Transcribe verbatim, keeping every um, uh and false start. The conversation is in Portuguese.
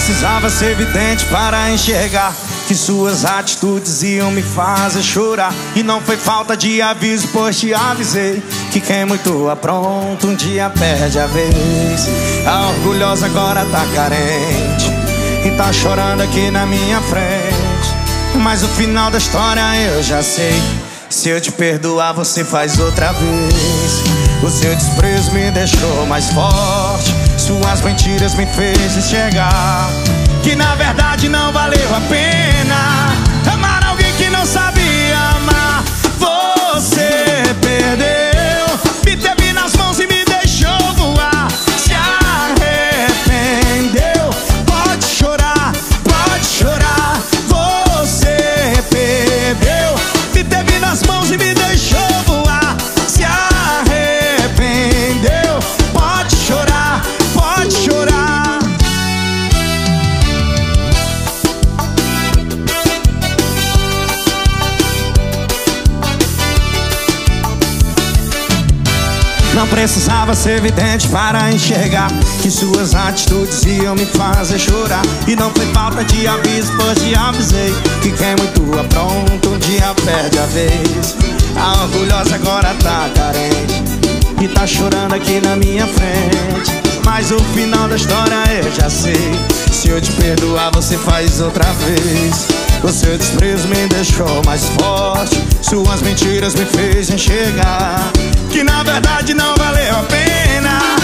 precisava ser vidente para enxergar que suas atitudes iam me fazer chorar. E não foi falta de aviso, pois te avisei que quem muito apronta um dia perde a vez. A orgulhosa agora tá carente e tá chorando aqui na minha frente. Mas o final da história eu já sei. Se eu te perdoar, você faz outra vez. O seu desprezo me deixou mais forte, suas mentiras me fez enxergar que na verdade não valeu a pena amar alguém que não sabia amar. Você perdeu, me teve nas mãos e me deixou voar. Se arrependeu, pode chorar, pode chorar. Você perdeu, me teve nas mãos e me deixou voar. Se arrependeu, pode chorar, pode chorar. Não precisava ser vidente para enxergar que suas atitudes iam me fazer chorar. E não foi falta de aviso, pois te avisei que quem muito apronta um dia perde a vez. A orgulhosa agora tá carente e tá chorando aqui na minha frente. Mas o final da história eu já sei. Se eu te perdoar, você faz outra vez. O seu desprezo me deixou mais forte, suas mentiras me fez enxergar que na verdade não valeu a pena